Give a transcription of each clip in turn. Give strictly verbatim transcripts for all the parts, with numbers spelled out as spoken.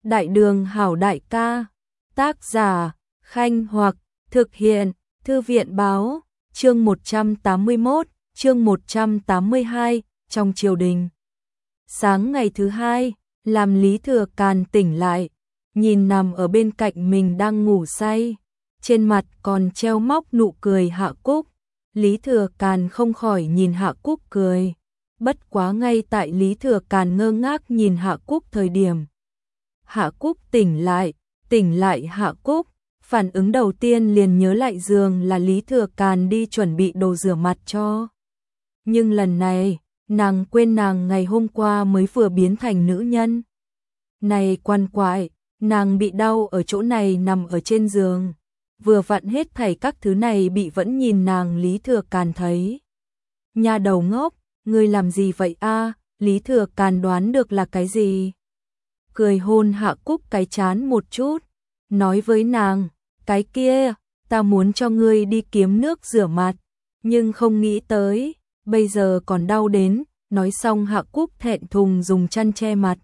Đại đường hảo đại ca, tác giả, Khanh Hoặc, thực hiện, Thư viện báo, chương một trăm tám mươi mốt, chương một trăm tám mươi hai, trong triều đình. Sáng ngày thứ hai, làm Lý Thừa Càn tỉnh lại, nhìn nằm ở bên cạnh mình đang ngủ say, trên mặt còn treo móc nụ cười Hạ Cúc. Lý Thừa Càn không khỏi nhìn Hạ Cúc cười. Bất quá ngay tại Lý Thừa Càn ngơ ngác nhìn Hạ Cúc thời điểm, Hạ Cúc tỉnh lại, tỉnh lại Hạ Cúc, phản ứng đầu tiên liền nhớ lại giường là Lý Thừa Càn đi chuẩn bị đồ rửa mặt cho. Nhưng lần này, nàng quên nàng ngày hôm qua mới vừa biến thành nữ nhân. Này quan quại, nàng bị đau ở chỗ này nằm ở trên giường. Vừa vặn hết thảy các thứ này bị vẫn nhìn nàng Lý Thừa Càn thấy. Nhà đầu ngốc, ngươi làm gì vậy a? Lý Thừa Càn đoán được là cái gì. Cười hôn Hạ Cúc cái chán một chút, nói với nàng, cái kia, ta muốn cho ngươi đi kiếm nước rửa mặt, nhưng không nghĩ tới, bây giờ còn đau đến. Nói xong Hạ Cúc thẹn thùng dùng chăn che mặt.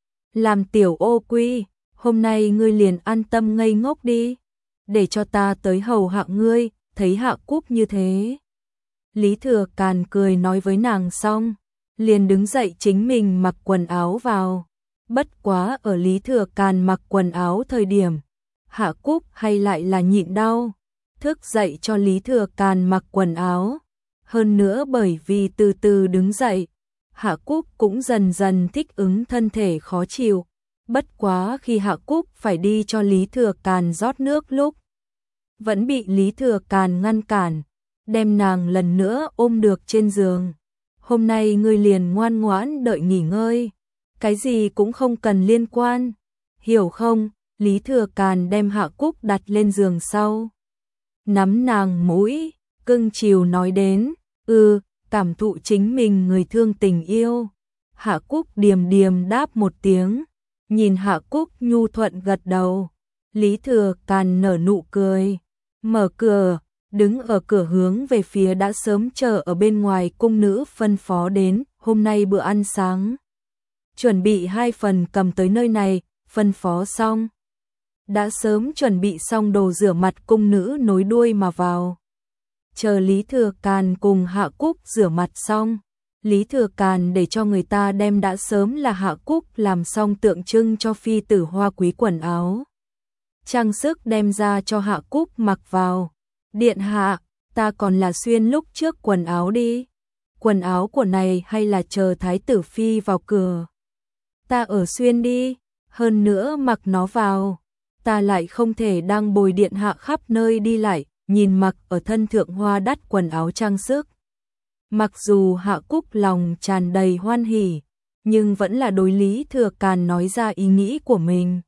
Làm tiểu ô quy, hôm nay ngươi liền an tâm ngây ngốc đi, để cho ta tới hầu hạ ngươi. Thấy Hạ Cúc như thế, Lý Thừa Càn cười nói với nàng xong, liền đứng dậy chính mình mặc quần áo vào. Bất quá ở Lý Thừa Càn mặc quần áo thời điểm, Hạ Cúc hay lại là nhịn đau, thức dậy cho Lý Thừa Càn mặc quần áo. Hơn nữa bởi vì từ từ đứng dậy, Hạ Cúc cũng dần dần thích ứng thân thể khó chịu. Bất quá khi Hạ Cúc phải đi cho Lý Thừa Càn rót nước lúc, vẫn bị Lý Thừa Càn ngăn cản, đem nàng lần nữa ôm được trên giường. Hôm nay ngươi liền ngoan ngoãn đợi nghỉ ngơi, cái gì cũng không cần liên quan, hiểu không? Lý Thừa Càn đem Hạ Cúc đặt lên giường sau, nắm nàng mũi, cưng chiều nói đến, ừ, cảm thụ chính mình người thương tình yêu. Hạ Cúc điềm điềm đáp một tiếng, nhìn Hạ Cúc nhu thuận gật đầu. Lý Thừa Càn nở nụ cười, mở cửa, đứng ở cửa hướng về phía đã sớm chờ ở bên ngoài cung nữ phân phó đến, hôm nay bữa ăn sáng chuẩn bị hai phần cầm tới nơi này. Phân phó xong, đã sớm chuẩn bị xong đồ rửa mặt cung nữ nối đuôi mà vào. Chờ Lý Thừa Càn cùng Hạ Cúc rửa mặt xong, Lý Thừa Càn để cho người ta đem đã sớm là Hạ Cúc làm xong tượng trưng cho phi tử hoa quý quần áo, trang sức đem ra cho Hạ Cúc mặc vào. Điện hạ, ta còn là xuyên lúc trước quần áo đi. Quần áo của này hay là chờ thái tử phi vào cửa ta ở xuyên đi, hơn nữa mặc nó vào, ta lại không thể đang bồi điện hạ khắp nơi đi lại, nhìn mặc ở thân thượng hoa đắt quần áo trang sức. Mặc dù Hạ Cúc lòng tràn đầy hoan hỉ, nhưng vẫn là đối Lý Thừa Càn nói ra ý nghĩ của mình.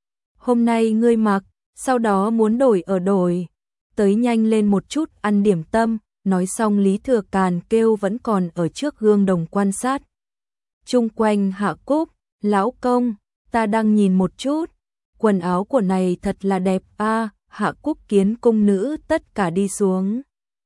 Hôm nay ngươi mặc, sau đó muốn đổi ở đổi, tới nhanh lên một chút ăn điểm tâm. Nói xong Lý Thừa Càn kêu vẫn còn ở trước gương đồng quan sát chung quanh Hạ Cúc, lão công, ta đang nhìn một chút, quần áo của này thật là đẹp a. Hạ Cúc kiến cung nữ tất cả đi xuống,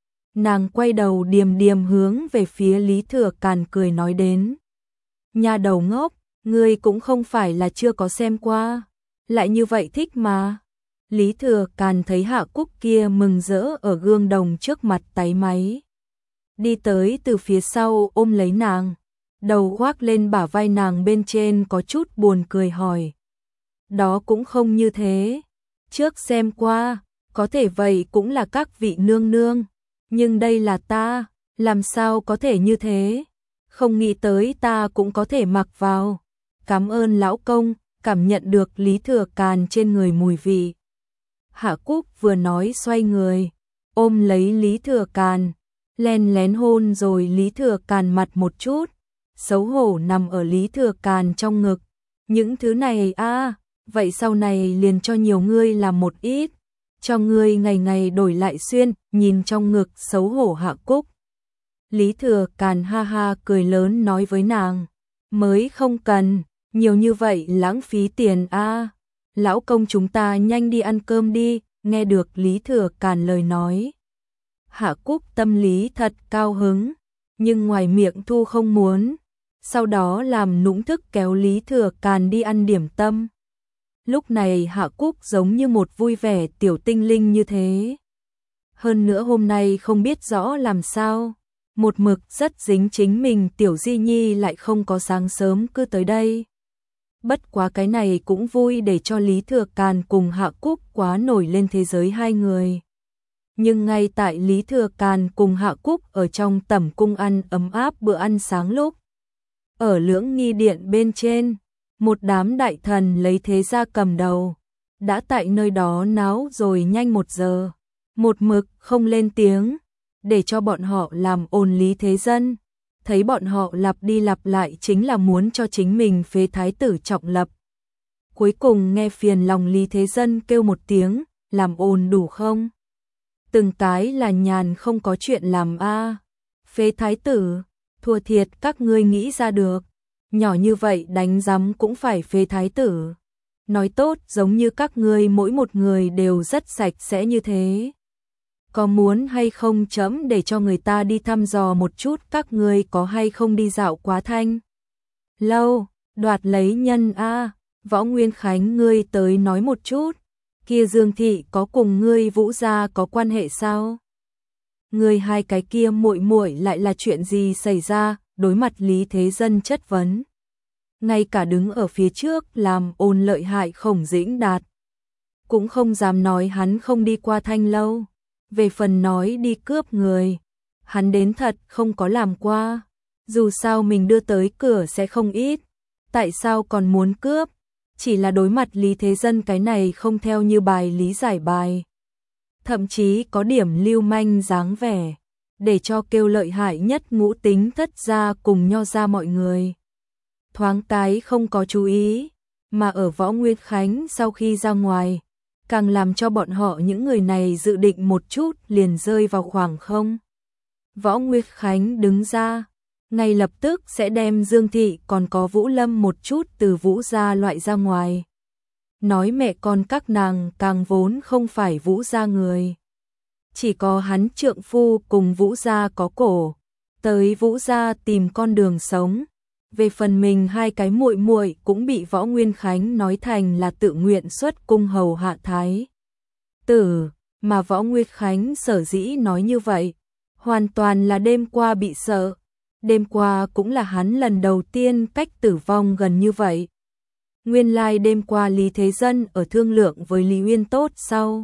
nàng quay đầu điềm điềm hướng về phía Lý Thừa Càn cười nói đến, nhà đầu ngốc, ngươi cũng không phải là chưa có xem qua, lại như vậy thích mà. Lý Thừa Càn thấy Hạ Cúc kia mừng rỡ ở gương đồng trước mặt táy máy, đi tới từ phía sau ôm lấy nàng, đầu khoác lên bả vai nàng bên trên, có chút buồn cười hỏi, đó cũng không như thế, trước xem qua, có thể vậy cũng là các vị nương nương, nhưng đây là ta, làm sao có thể như thế, không nghĩ tới ta cũng có thể mặc vào. Cảm ơn lão công. Cảm nhận được Lý Thừa Càn trên người mùi vị, Hạ Cúc vừa nói xoay người, ôm lấy Lý Thừa Càn, len lén hôn rồi Lý Thừa Càn mặt một chút, xấu hổ nằm ở Lý Thừa Càn trong ngực. Những thứ này a, à, vậy sau này liền cho nhiều ngươi làm một ít, cho ngươi ngày ngày đổi lại xuyên. Nhìn trong ngực xấu hổ Hạ Cúc, Lý Thừa Càn ha ha cười lớn nói với nàng, mới không cần, nhiều như vậy lãng phí tiền a. À. Lão công chúng ta nhanh đi ăn cơm đi. Nghe được Lý Thừa Càn lời nói, Hạ Cúc tâm lý thật cao hứng, nhưng ngoài miệng thu không muốn, sau đó làm nũng thức kéo Lý Thừa Càn đi ăn điểm tâm. Lúc này Hạ Cúc giống như một vui vẻ tiểu tinh linh như thế. Hơn nữa hôm nay không biết rõ làm sao, một mực rất dính chính mình tiểu Di Nhi lại không có sáng sớm cứ tới đây. Bất quá cái này cũng vui để cho Lý Thừa Càn cùng Hạ Cúc quá nổi lên thế giới hai người. Nhưng ngay tại Lý Thừa Càn cùng Hạ Cúc ở trong tẩm cung ăn ấm áp bữa ăn sáng lúc, ở Lưỡng Nghi Điện bên trên, một đám đại thần lấy thế gia cầm đầu, đã tại nơi đó náo rồi nhanh một giờ, một mực không lên tiếng, để cho bọn họ làm ồn Lý Thế Dân. Thấy bọn họ lặp đi lặp lại chính là muốn cho chính mình phế thái tử Trọng Lập. Cuối cùng nghe phiền lòng Lý Thế Dân kêu một tiếng, làm ồn đủ không? Từng cái là nhàn không có chuyện làm a. Phế thái tử, thua thiệt các ngươi nghĩ ra được, nhỏ như vậy đánh rắm cũng phải phế thái tử. Nói tốt giống như các ngươi mỗi một người đều rất sạch sẽ như thế. Có muốn hay không chấm để cho người ta đi thăm dò một chút các ngươi có hay không đi dạo quá Thanh Lâu, đoạt lấy nhân a. Võ Nguyên Khánh ngươi tới nói một chút, kia Dương thị có cùng ngươi Vũ gia có quan hệ sao? Ngươi hai cái kia muội muội lại là chuyện gì xảy ra? Đối mặt Lý Thế Dân chất vấn, ngay cả đứng ở phía trước làm ồn lợi hại Khổng Dĩnh Đạt cũng không dám nói hắn không đi qua Thanh Lâu. Về phần nói đi cướp người, hắn đến thật không có làm qua. Dù sao mình đưa tới cửa sẽ không ít, tại sao còn muốn cướp? Chỉ là đối mặt Lý Thế Dân cái này không theo như bài lý giải bài, thậm chí có điểm lưu manh dáng vẻ, để cho kêu lợi hại nhất Ngũ Tính Thất gia cùng Nho gia mọi người thoáng cái không có chú ý, mà ở Võ Nguyên Khánh sau khi ra ngoài, càng làm cho bọn họ những người này dự định một chút liền rơi vào khoảng không. Võ Nguyên Khánh đứng ra, ngay lập tức sẽ đem Dương thị còn có Vũ Lâm một chút từ Vũ gia loại ra ngoài. Nói mẹ con các nàng càng vốn không phải Vũ gia người. Chỉ có hắn trượng phu cùng Vũ gia có cổ, tới Vũ gia tìm con đường sống. Về phần mình hai cái muội muội cũng bị Võ Nguyên Khánh nói thành là tự nguyện xuất cung hầu hạ thái tử, mà Võ Nguyên Khánh sở dĩ nói như vậy, hoàn toàn là đêm qua bị sợ. Đêm qua cũng là hắn lần đầu tiên cách tử vong gần như vậy. Nguyên lai like đêm qua Lý Thế Dân ở thương lượng với Lý Uyên tốt sau,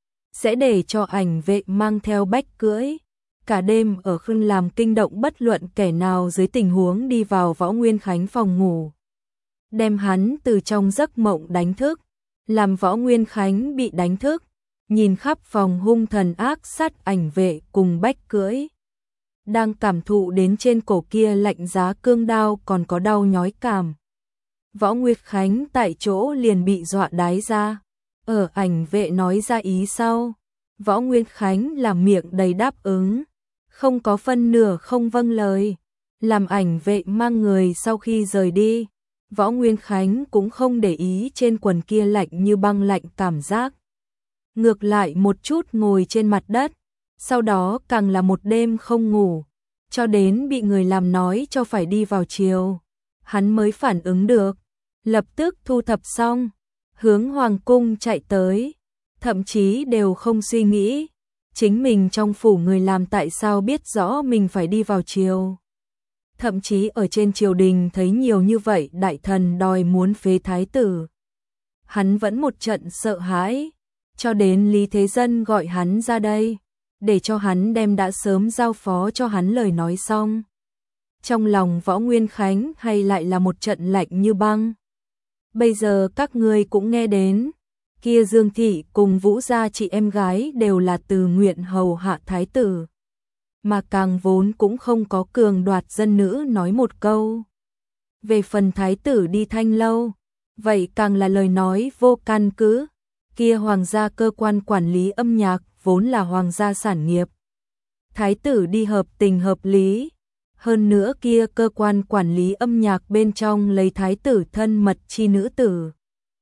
sẽ để cho ảnh vệ mang theo bách cưỡi. Cả đêm ở khưng làm kinh động bất luận kẻ nào dưới tình huống đi vào Võ Nguyên Khánh phòng ngủ. Đem hắn từ trong giấc mộng đánh thức, làm Võ Nguyên Khánh bị đánh thức, nhìn khắp phòng hung thần ác sát ảnh vệ cùng bách cưỡi. Đang cảm thụ đến trên cổ kia lạnh giá cương đao còn có đau nhói cảm. Võ Nguyên Khánh tại chỗ liền bị dọa đái ra. Ở ảnh vệ nói ra ý sau, Võ Nguyên Khánh làm miệng đầy đáp ứng, không có phân nửa không vâng lời. Làm ảnh vệ mang người sau khi rời đi, Võ Nguyên Khánh cũng không để ý trên quần kia lạnh như băng lạnh cảm giác. Ngược lại một chút ngồi trên mặt đất, sau đó càng là một đêm không ngủ, cho đến bị người làm nói cho phải đi vào chiều. Hắn mới phản ứng được, lập tức thu thập xong, hướng Hoàng cung chạy tới, thậm chí đều không suy nghĩ. Chính mình trong phủ người làm tại sao biết rõ mình phải đi vào chiều. Thậm chí ở trên triều đình thấy nhiều như vậy đại thần đòi muốn phế thái tử. Hắn vẫn một trận sợ hãi, cho đến Lý Thế Dân gọi hắn ra đây, để cho hắn đem đã sớm giao phó cho hắn lời nói xong. Trong lòng Võ Nguyên Khánh hay lại là một trận lạnh như băng. Bây giờ các ngươi cũng nghe đến, kia Dương thị cùng Vũ gia chị em gái đều là từ nguyện hầu hạ thái tử, mà càng vốn cũng không có cường đoạt dân nữ nói một câu. Về phần thái tử đi Thanh Lâu, vậy càng là lời nói vô căn cứ. Kia hoàng gia cơ quan quản lý âm nhạc vốn là hoàng gia sản nghiệp, thái tử đi hợp tình hợp lý. Hơn nữa kia cơ quan quản lý âm nhạc bên trong lấy thái tử thân mật chi nữ tử,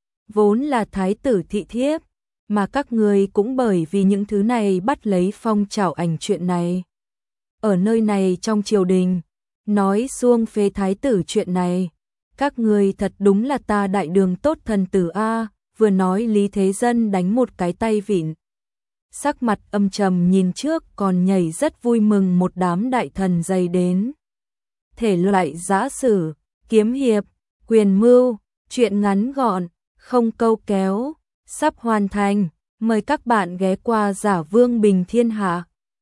vốn là thái tử thị thiếp, mà các người cũng bởi vì những thứ này bắt lấy phong trào ảnh chuyện này. Ở nơi này trong triều đình, nói xuông phế thái tử chuyện này, các người thật đúng là ta đại đường tốt thần tử a. vừa nói Lý Thế Dân đánh một cái tay vịn. Sắc mặt âm trầm nhìn trước còn nhảy rất vui mừng một đám đại thần dày đến. Thể loại giã sử, kiếm hiệp, quyền mưu, truyện ngắn gọn, không câu kéo, sắp hoàn thành. Mời các bạn ghé qua Giả Vương Bình Thiên Hạ.